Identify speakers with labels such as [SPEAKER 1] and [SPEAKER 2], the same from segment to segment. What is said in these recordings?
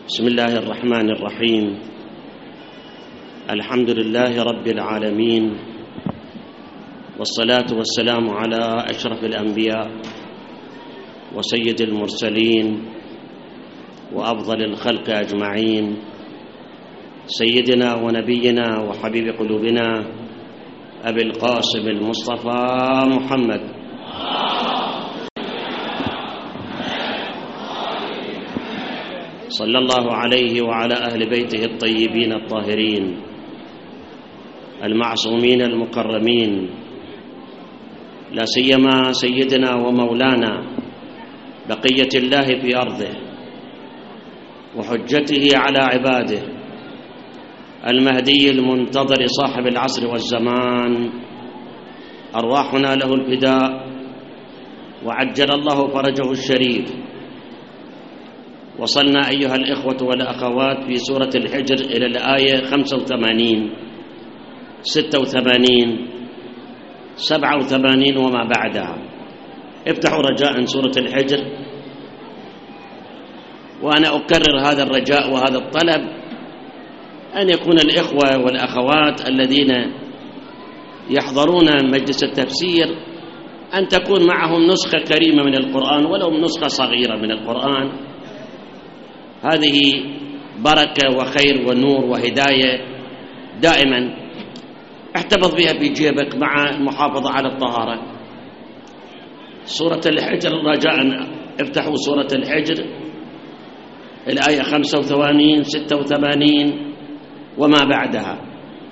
[SPEAKER 1] بسم الله الرحمن الرحيم. الحمد لله رب العالمين، والصلاة والسلام على أشرف الأنبياء وسيد المرسلين وأفضل الخلق أجمعين، سيدنا ونبينا وحبيب قلوبنا أبي القاسم المصطفى محمد صلى الله عليه وعلى أهل بيته الطيبين الطاهرين المعصومين المكرمين، لا سيما سيدنا ومولانا بقية الله في أرضه وحجته على عباده، المهدي المنتظر صاحب العصر والزمان، أرواحنا له الفداء وعجل الله فرجه الشريف. وصلنا أيها الإخوة والأخوات في سورة الحجر إلى الآية 85 86 87 وما بعدها. افتحوا رجاء سورة الحجر، وأنا أكرر هذا الرجاء وهذا الطلب أن يكون الإخوة والأخوات الذين يحضرون مجلس التفسير أن تكون معهم نسخة كريمة من القرآن، ولو نسخة صغيرة من القرآن. هذه بركة وخير ونور وهداية دائما، احتفظ بها في جيبك مع المحافظة على الطهارة. سورة الحجر رجاء افتحوا سورة الحجر الآية 85 86 وما بعدها.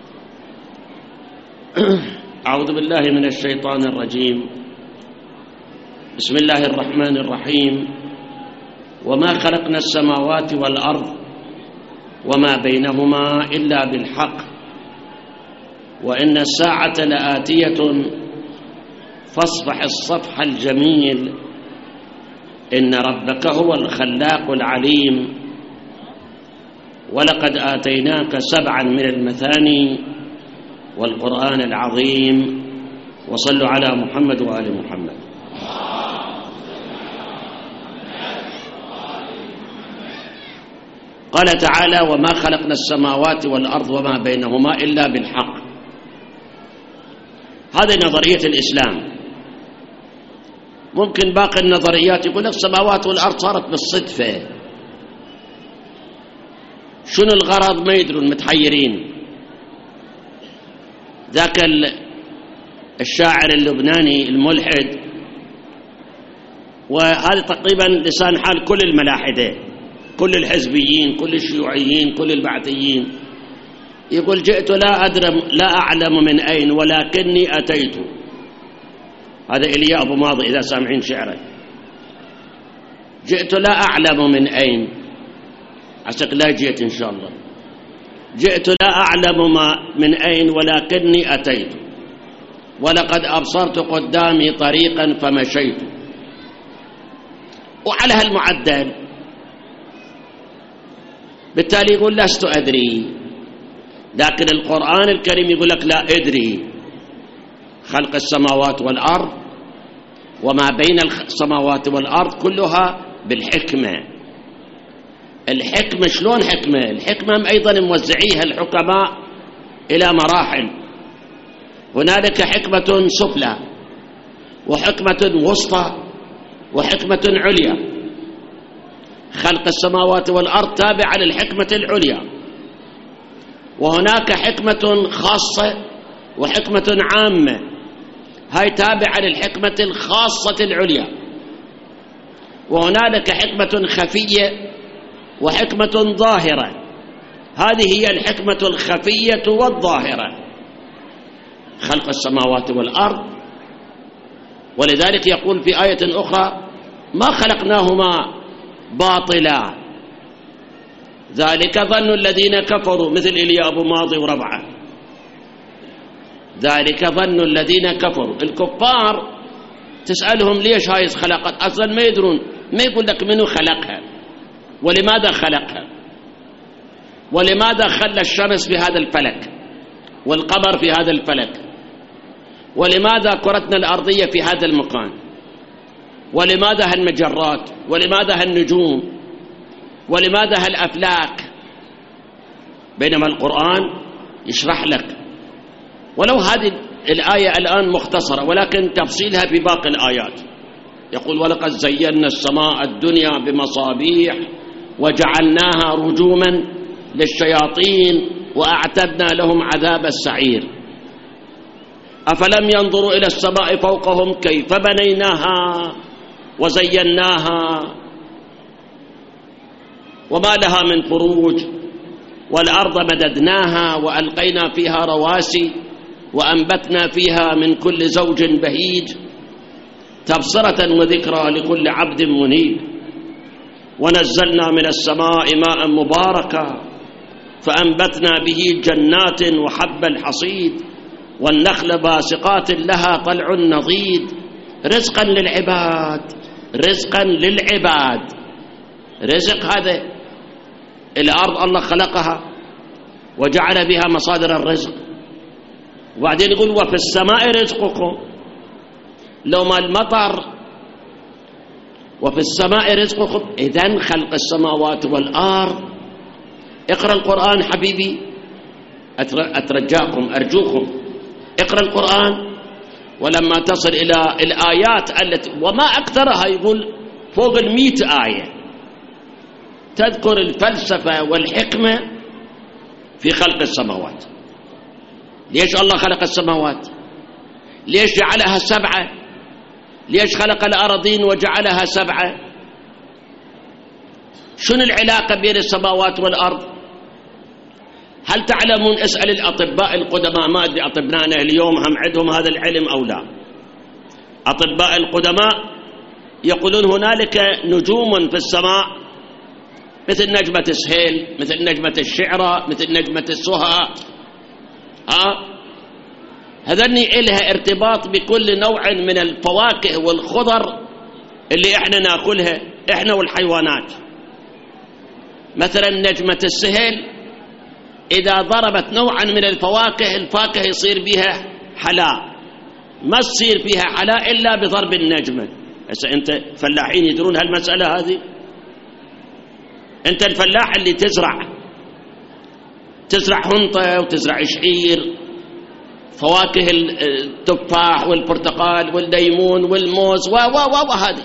[SPEAKER 1] أعوذ بالله من الشيطان الرجيم. بسم الله الرحمن الرحيم. وما خلقنا السماوات والأرض وما بينهما إلا بالحق وإن الساعة لآتية فاصفح الصفح الجميل إن ربك هو الخلاق العليم ولقد آتيناك 7 من المثاني والقرآن العظيم. وصلوا على محمد وآل محمد. قال تعالى: وما خلقنا السماوات والأرض وما بينهما إلا بالحق. هذه نظرية الإسلام. ممكن باقي النظريات يقول لك السماوات والأرض صارت بالصدفة، شنو الغرض ما يدرون، متحيرين. ذاك الشاعر اللبناني الملحد، وهذا تقريبا لسان حال كل الملاحدة، كل الحزبيين، كل الشيوعيين، كل البعثيين، يقول: جئت لا أعلم من أين ولكني أتيت. هذا إلياء أبو ماضي إذا سامعين شعره. جئت لا أعلم من أين، عساك لا جئت إن شاء الله. جئت لا أعلم من أين ولكني أتيت ولقد أبصرت قدامي طريقا فمشيت. وعلى هالمعدل بالتالي يقول: لست أدري. لكن القرآن الكريم يقول لك: لا أدري. خلق السماوات والأرض وما بين السماوات والأرض كلها بالحكمة. الحكمة شلون حكمة؟ الحكمة أيضا موزعيها الحكماء إلى مراحل. هنالك حكمة سفلى وحكمة وسطى وحكمة عليا. خلق السماوات والأرض تابع للحكمة العليا، وهناك حكمة خاصة وحكمة عامة، هاي تابعة للحكمة الخاصة العليا. وهنالك حكمة خفية وحكمة ظاهرة، هذه هي الحكمة الخفية والظاهرة. خلق السماوات والأرض، ولذلك يقول في آية أخرى: ما خلقناهما باطلا ذلك ظن الذين كفروا، مثل إلياء أبو ماضي وربعه. ذلك ظن الذين كفروا. الكفار تسألهم ليش هاي خلقت، أصلا ما يدرون، ما يقول لك منو خلقها ولماذا خلقها ولماذا خلى الشمس في هذا الفلك والقمر في هذا الفلك، ولماذا كرتنا الأرضية في هذا المكان، ولماذا هالمجرات، ولماذا هالنجوم. ولماذا هالأفلاك؟ بينما القرآن يشرح لك، ولو هذه الآية الآن مختصرة ولكن تفصيلها في باقي الآيات. يقول ولقد زينا السماء الدنيا بمصابيح وجعلناها رجوما للشياطين وأعتدنا لهم عذاب السعير. أفلم ينظروا إلى السماء فوقهم كيف بنيناها وزيناها وما لها من فروج، والأرض مددناها وألقينا فيها رواسي وأنبتنا فيها من كل زوج بهيج تبصرة وذكرى لكل عبد منيب. ونزلنا من السماء ماء مباركا فأنبتنا به جنات وحب الحصيد والنخل باسقات لها طلع نضيد رزقا للعباد. رزقا للعباد، رزق هذا الأرض الله خلقها وجعل بها مصادر الرزق، وبعدين يقول وفي السماء رزقكم، لو ما المطر وفي السماء رزقكم. إذن خلق السماوات والأرض. اقرأ القرآن حبيبي، أترجاكم أرجوكم اقرأ القرآن، ولما تصل إلى الآيات التي وما أكثرها يقول فوق 100 آية تذكر الفلسفة والحكمة في خلق السماوات. ليش الله خلق السماوات؟ ليش جعلها 7؟ ليش خلق الأراضين وجعلها 7؟ شنو العلاقة بين السماوات والأرض؟ هل تعلمون؟ اسأل الأطباء القدماء، ما أدري أطباءنا اليوم هم عندهم هذا العلم أو لا. أطباء القدماء يقولون هنالك نجوم في السماء مثل نجمة السهيل، مثل نجمة الشعرة، مثل نجمة السهى، هذني إلها ارتباط بكل نوع من الفواكه والخضر اللي احنا ناكلها احنا والحيوانات. مثلا نجمة السهيل إذا ضربت نوعا من الفواكه، الفاكهة يصير بها حلاء، ما تصير فيها حلاء إلا بضرب النجمة. هسه أنت فلاحين يدرون هالمسألة هذه؟ أنت الفلاح اللي تزرع هنطة وتزرع شعير، فواكه التفاح والبرتقال والليمون والموز وهذه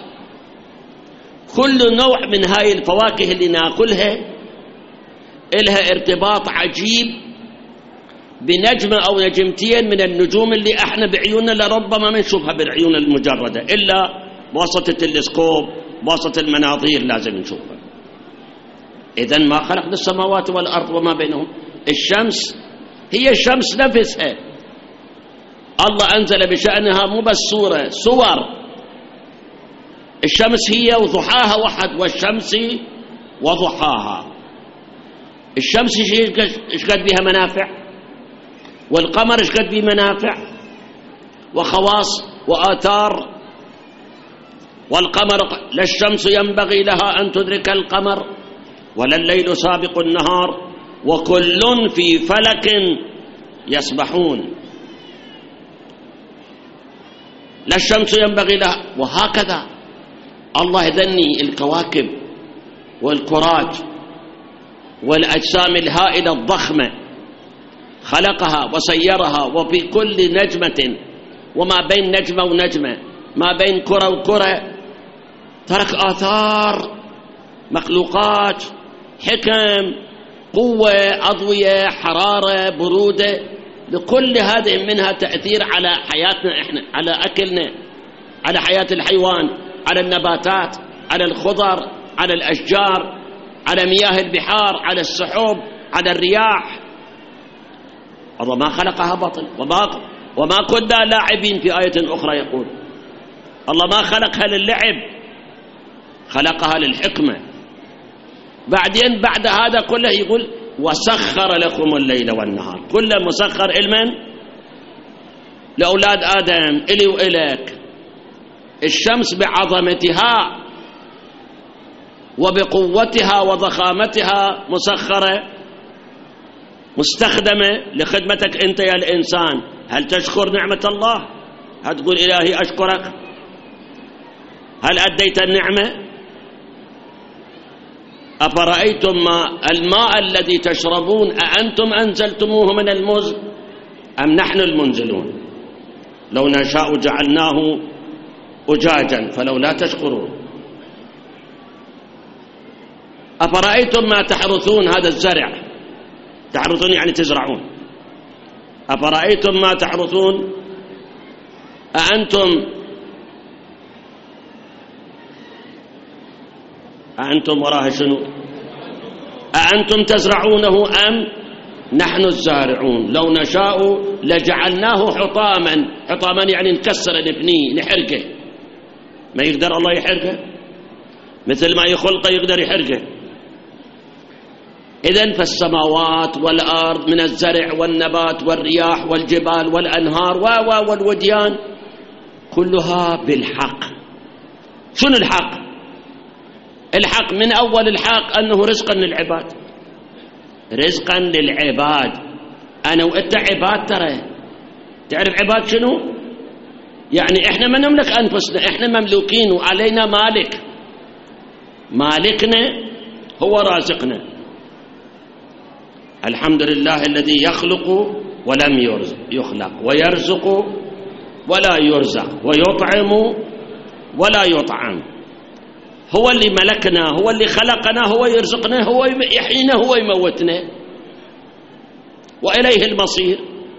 [SPEAKER 1] كل نوع من هاي الفواكه اللي ناكلها إلها ارتباط عجيب بنجمة أو نجمتين من النجوم اللي احنا بعيوننا لربما ما نشوفها بالعيون المجردة، إلا بواسطة التلسكوب بواسطة المناظير لازم نشوفها. إذن ما خلقنا السماوات والأرض وما بينهم. الشمس هي الشمس نفسها الله أنزل بشأنها مو بس صور. الشمس هي وضحاها واحد، والشمس وضحاها. الشمس ايش قد بها منافع، والقمر ايش قد به منافع وخواص وآثار. والقمر لا الشمس ينبغي لها أن تدرك القمر ولا الليل سابق النهار وكل في فلك يسبحون. لا الشمس ينبغي لها، وهكذا الله يذني الكواكب والكرات والأجسام الهائلة الضخمة خلقها وسيرها، وفي كل نجمة وما بين نجمة ونجمة، ما بين كرة وكرة، ترك آثار، مخلوقات، حكم، قوة، أضوية، حرارة، برودة، لكل هذه منها تأثير على حياتنا إحنا، على أكلنا، على حياة الحيوان، على النباتات، على الخضر، على الأشجار، على مياه البحار، على السحب، على الرياح. الله ما خلقها بطل، وما كنا لاعبين. في آية أخرى يقول الله ما خلقها للعب، خلقها للحكمة. بعدين بعد هذا كله يقول وسخر لكم الليل والنهار، كله مسخر لمن؟ لأولاد آدم، إلي وإلك. الشمس بعظمتها وبقوتها وضخامتها مسخرة مستخدمة لخدمتك أنت يا الإنسان. هل تشكر نعمة الله؟ هل تقول إلهي أشكرك؟ هل أديت النعمة؟ أفرأيتم الماء الذي تشربون أأنتم أنزلتموه من المزن أم نحن المنزلون لو نشاء جعلناه أجاجا فلولا تشكرون أفرأيتم ما تحرثون هذا الزرع تحرثون يعني تزرعون أفرأيتم ما تحرثون أأنتم وراها شنو أأنتم تزرعونه أم نحن الزارعون لو نشاء لجعلناه حطاما يعني نكسر نبنيه نحرقه ما يقدر الله يحرقه مثل ما يخلقه يقدر يحرقه إذن فالسماوات والأرض من الزرع والنبات والرياح والجبال والأنهار والوديان كلها بالحق. شنو الحق؟ الحق من أول الحق أنه رزقا للعباد رزقا للعباد. أنا وإنت عباد ترى تعرف عباد شنو؟ يعني إحنا ما نملك أنفسنا إحنا مملوكين وعلينا مالكنا هو رازقنا. الحمد لله الذي يخلق ولم يخلق ويرزق ولا يرزق ويطعم ولا يطعم. هو اللي ملكنا هو اللي خلقنا هو يرزقنا هو يحيينا هو يموتنا وإليه المصير.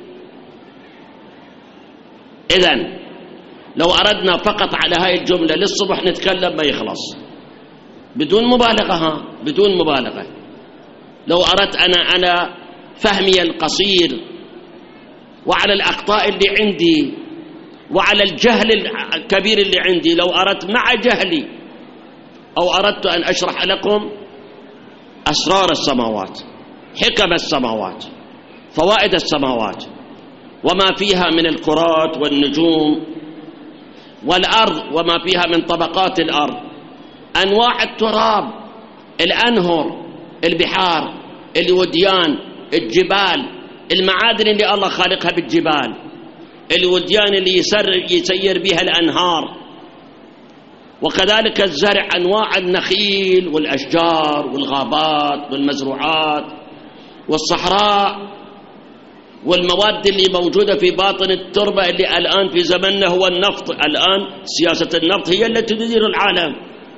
[SPEAKER 1] إذن لو أردنا فقط على هاي الجملة للصبح نتكلم ما يخلص بدون مبالغة بدون مبالغة. لو أردت أنا فهمي القصير وعلى الأخطاء اللي عندي وعلى الجهل الكبير اللي عندي لو أردت مع جهلي أو أردت أن أشرح لكم أسرار السماوات حكم السماوات فوائد السماوات وما فيها من الكرات والنجوم والأرض وما فيها من طبقات الأرض أنواع التراب الأنهر البحار الوديان الجبال المعادن اللي الله خالقها بالجبال الوديان اللي يسير بها الأنهار وكذلك الزرع أنواع النخيل والأشجار والغابات والمزروعات والصحراء والمواد اللي موجودة في باطن التربة اللي الآن في زمننا هو النفط. الآن سياسة النفط هي التي تدير العالم.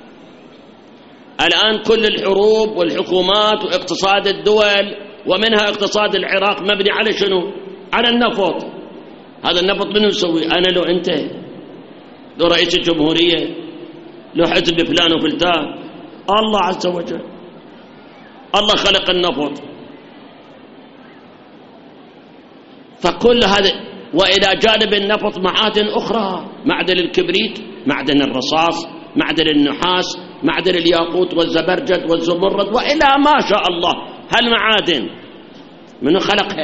[SPEAKER 1] الآن كل الحروب والحكومات واقتصاد الدول ومنها اقتصاد العراق مبني على شنو؟ على النفط. هذا النفط منو يسوي؟ أنا لو أنت لو رئيس الجمهورية لو حزب فلان وفلتان الله عز وجل الله خلق النفط. فكل هذا وإلى جانب النفط معادن أخرى معدن الكبريت معدن الرصاص معدن النحاس معدن الياقوت والزبرجد والزمرد وإلى ما شاء الله هالمعادن منو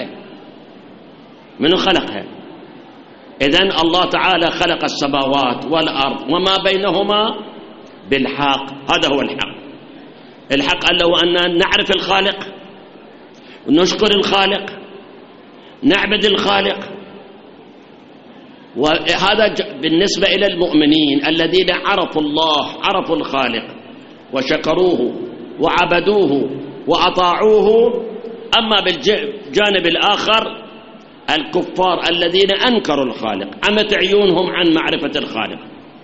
[SPEAKER 1] خلقها؟ إذن الله تعالى خلق السماوات والأرض وما بينهما بالحق. هذا هو الحق أنه أن نعرف الخالق ونشكر الخالق نعبد الخالق. وهذا بالنسبة إلى المؤمنين الذين عرفوا الله عرفوا الخالق وشكروه وعبدوه وأطاعوه. أما بالجانب الآخر الكفار الذين أنكروا الخالق عمت عيونهم عن معرفة الخالق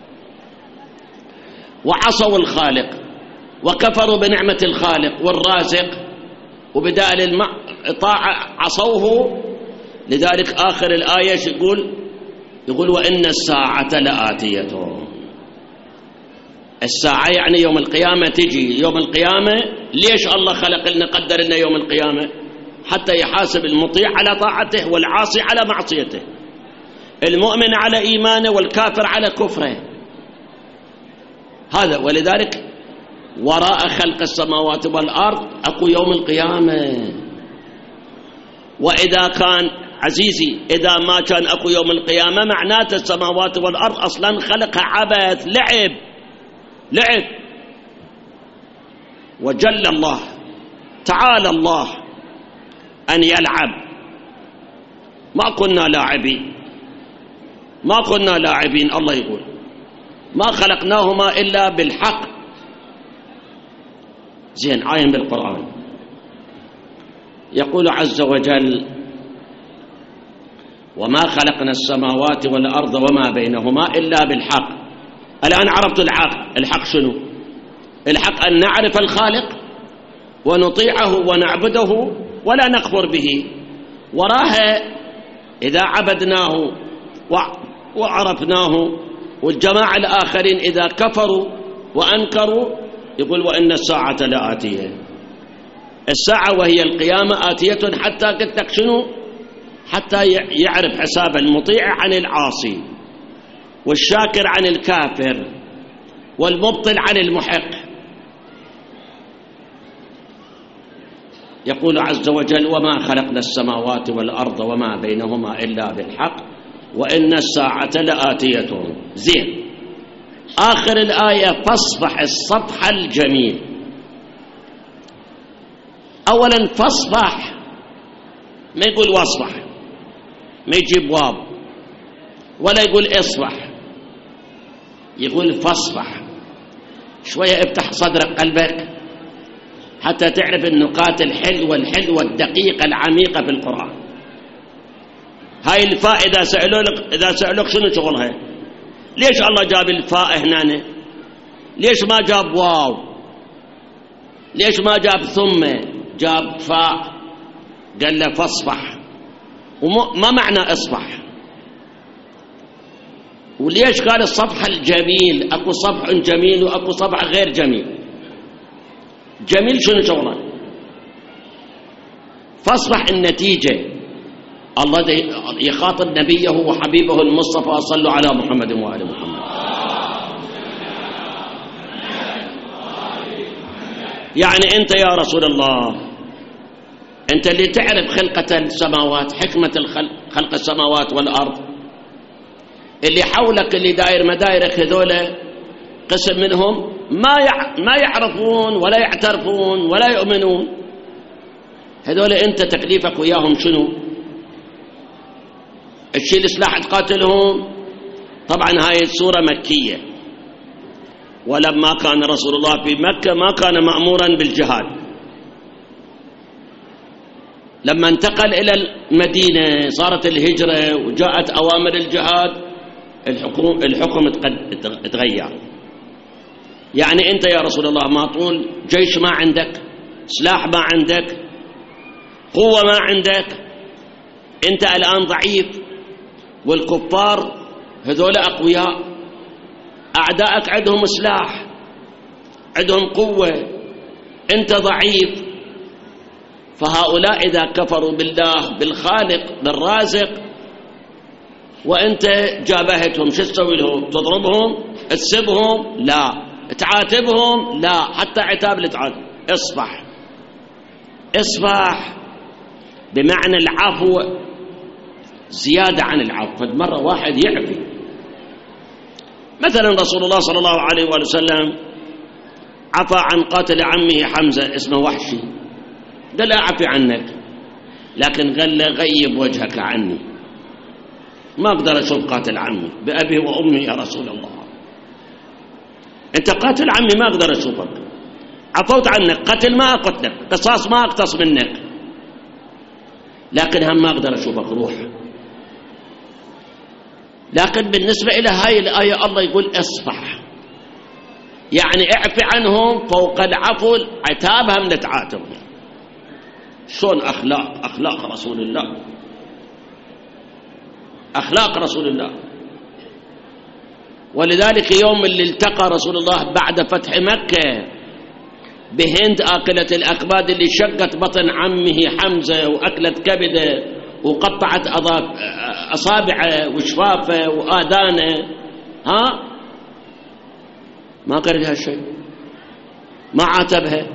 [SPEAKER 1] وعصوا الخالق وكفروا بنعمة الخالق والرازق وبدال الطاعة عصوه. لذلك آخر الآية يقول وإن الساعة لآتية. الساعة يعني يوم القيامة تجي. يوم القيامة ليش الله خلق لنا قدر لنا يوم القيامة؟ حتى يحاسب المطيع على طاعته والعاصي على معصيته المؤمن على إيمانه والكافر على كفره. هذا ولذلك وراء خلق السماوات والأرض أكو يوم القيامة. وإذا كان عزيزي إذا ما كان أكو يوم القيامة معناته السماوات والأرض أصلا خلقها عبث لعب. وجل الله تعالى الله أن يلعب. ما كنا لاعبين الله يقول ما خلقناهما إلا بالحق. زين، عاين بالقرآن يقول عز وجل: وما خلقنا السماوات والأرض وما بينهما إلا بالحق. الآن عرفت الحق شنو؟ الحق أن نعرف الخالق ونطيعه ونعبده ولا نكفر به. وراها إذا عبدناه وعرفناه، والجماعة الآخرين إذا كفروا وأنكروا يقول: وإن الساعة لآتية. الساعة وهي القيامة آتية حتى قلت لك شنو؟ حتى يعرف حساب المطيع عن العاصي، والشاكر عن الكافر، والمبطل عن المحق. يقول عز وجل: وما خلقنا السماوات والأرض وما بينهما إلا بالحق وإن الساعة لآتية. زين، آخر الآية: فاصفح الصفح الجميل. أولا فاصفح، ما يقول واصفح، ما يجيب واو، ولا يقول اصفح، يقول فاصفح. شوية افتح صدرك قلبك حتى تعرف النقاط الحلوة الدقيقة العميقة في القرآن. هاي الفاء إذا سألوك شنو شغلها؟ ليش الله جاب الفاء هنا؟ ليش ما جاب واو؟ ليش ما جاب ثم جاب فاء؟ قال له فاصفح. وما معنى اصفح؟ وليش قال الصفح الجميل؟ اكو صفح جميل واكو صفح غير جميل. جميل شنو شغله؟ فاصفح النتيجة. الله يخاطب نبيه وحبيبه المصطفى: صلوا على محمد وآل محمد. يعني أنت يا رسول الله، أنت اللي تعرف خلقة السماوات، حكمة خلق السماوات والأرض، اللي حولك اللي داير مدايرك هذولا قسم منهم ما يعرفون ولا يعترفون ولا يؤمنون. هذولا أنت تكليفك وياهم شنو؟ الشيء السلاح تقاتلهم. طبعا هاي السورة مكية، ولما كان رسول الله في مكة ما كان مأمورا بالجهاد. لما انتقل إلى المدينة صارت الهجرة وجاءت أوامر الجهاد، الحكم تغير. يعني أنت يا رسول الله ما طول جيش ما عندك، سلاح ما عندك، قوة ما عندك، أنت الآن ضعيف، والكفار هذول أقوياء، أعدائك عندهم سلاح، عندهم قوة، أنت ضعيف. فهؤلاء إذا كفروا بالله بالخالق بالرازق وأنت جابهتهم، شو تسوي لهم؟ تضربهم؟ تسبهم؟ لا. تعاتبهم؟ لا. حتى عتاب لتعاتب. اصفح. اصفح بمعنى العفو زيادة عن العفو. مرة واحد يعفي، مثلا رسول الله صلى الله عليه وآله وسلم عفى عن قاتل عمه حمزة اسمه وحشي، قال له أعفي عنك، لكن قال له غيب وجهك عني، ما أقدر أشوف قاتل عمي بأبي وأمي يا رسول الله، أنت قاتل عمي ما أقدر أشوفك، عفوت عنك، قتل ما أقتلك، قصاص ما أقتص منك، لكن هم ما أقدر أشوفك، روح. لكن بالنسبة إلى هاي الآية الله يقول اصفح، يعني اعفي عنهم فوق العفو عتابهم لتعاتبهم. شلون أخلاق رسول الله، أخلاق رسول الله. ولذلك يوم اللي التقى رسول الله بعد فتح مكة بهند آكلة الأكباد اللي شقت بطن عمه حمزة وأكلت كبده وقطعت أصابعه وشفافه وآذانه، ما قال لها شيء، ما عاتبها،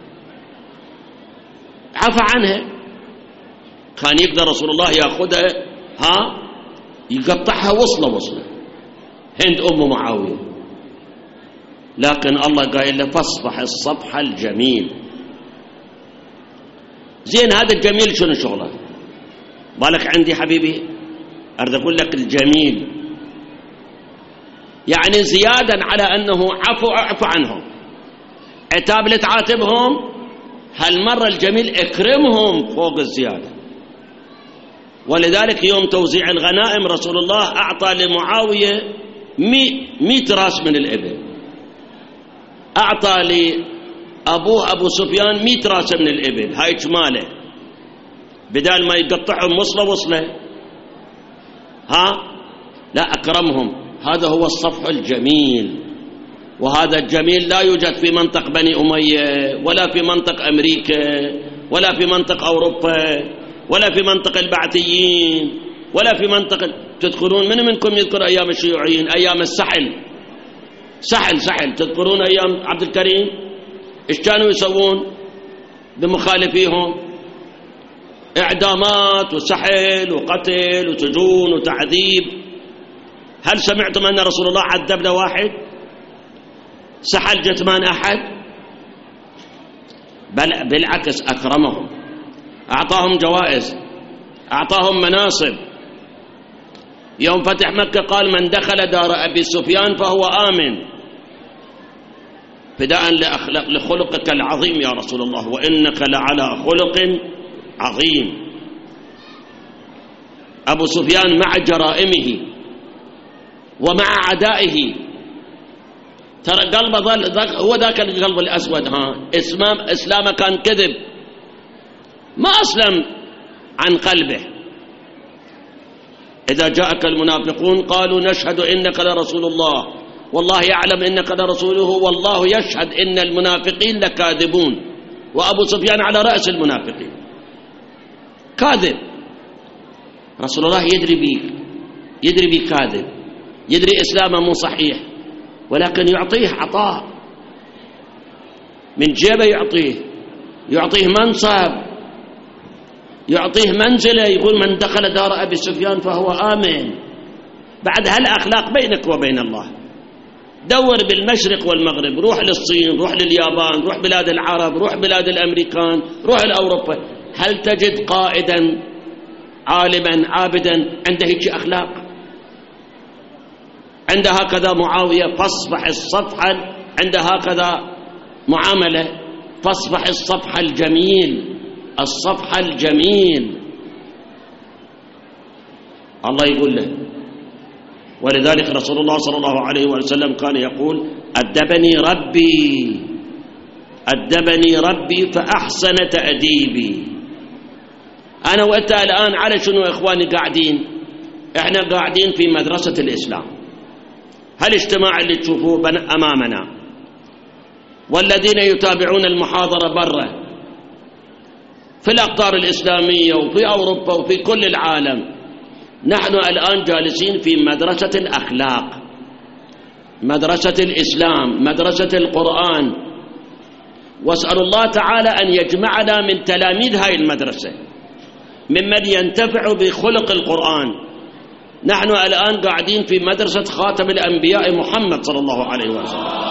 [SPEAKER 1] عفى عنها. كان يقدر رسول الله يأخذها يقطعها وصلة هند أم معاوية، لكن الله قال له فاصفح الصفح الجميل. زين، هذا الجميل شنو شغله؟ بالك عندي حبيبي أريد أقول لك الجميل يعني زيادا على أنه عفو عنهم، عتاب لتعاتبهم، هالمرة الجميل اكرمهم فوق الزيادة. ولذلك يوم توزيع الغنائم رسول الله أعطى لمعاوية 100 راس من الإبل، أعطى لأبوه أبو سفيان 100 راس من الإبل، هاي جماله، بدال ما يقطعهم وصلة لا أكرمهم. هذا هو الصفح الجميل، وهذا الجميل لا يوجد في منطق بني أمية، ولا في منطق أمريكا، ولا في منطق أوروبا، ولا في منطق البعثيين، ولا في منطق تذكرون من منكم يذكر أيام الشيوعيين، أيام سحل تذكرون أيام عبد الكريم إيش كانوا يسوون بمخالفيهم؟ إعدامات وسحل وقتل وسجون وتعذيب. هل سمعتم أن رسول الله عذب واحد؟ سحل جثمان أحد؟ بل بالعكس أكرمهم، أعطاهم جوائز، أعطاهم مناصب. يوم فتح مكة قال من دخل دار أبي سفيان فهو آمن، فداء لخلقك العظيم يا رسول الله، وإنك لعلى خلق عظيم. أبو سفيان مع جرائمه ومع عدائه، ترى قلبه هو ذاك القلب الأسود، إسلامه كان كذب، ما أسلم عن قلبه. إذا جاءك المنافقون قالوا نشهد إنك لرسول الله والله يعلم إنك لرسوله والله يشهد إن المنافقين لكاذبون. وأبو سفيان على رأس المنافقين كاذب. رسول الله يدري بيك كاذب، يدري إسلامه مو صحيح، ولكن يعطيه عطاء من جيبه، يعطيه منصب، يعطيه منزله، يقول من دخل دار أبي سفيان فهو آمن. بعد هالأخلاق بينك وبين الله. دور بالمشرق والمغرب، روح للصين، روح لليابان، روح بلاد العرب، روح بلاد الأمريكان، روح لأوروبا، هل تجد قائدا عالما عابدا عنده هيك أخلاق؟ عند هكذا معاوية فاصفح الصفحة، عند هكذا معاملة فاصفح الصفحة الجميل، الصفحة الجميل. الله يقول له. ولذلك رسول الله صلى الله عليه وسلم كان يقول أدبني ربي فأحسن تأديبي. أنا وأنت الآن على شنو إخواني قاعدين؟ إحنا قاعدين في مدرسة الإسلام. هالاجتماع اللي تشوفوه أمامنا والذين يتابعون المحاضرة برا في الأقطار الإسلامية وفي أوروبا وفي كل العالم، نحن الآن جالسين في مدرسة الأخلاق، مدرسة الإسلام، مدرسة القرآن. واسأل الله تعالى أن يجمعنا من تلاميذ هاي المدرسة، ممن ينتفع بخلق القرآن. نحن الآن قاعدين في مدرسة خاتم الأنبياء محمد صلى الله عليه وسلم.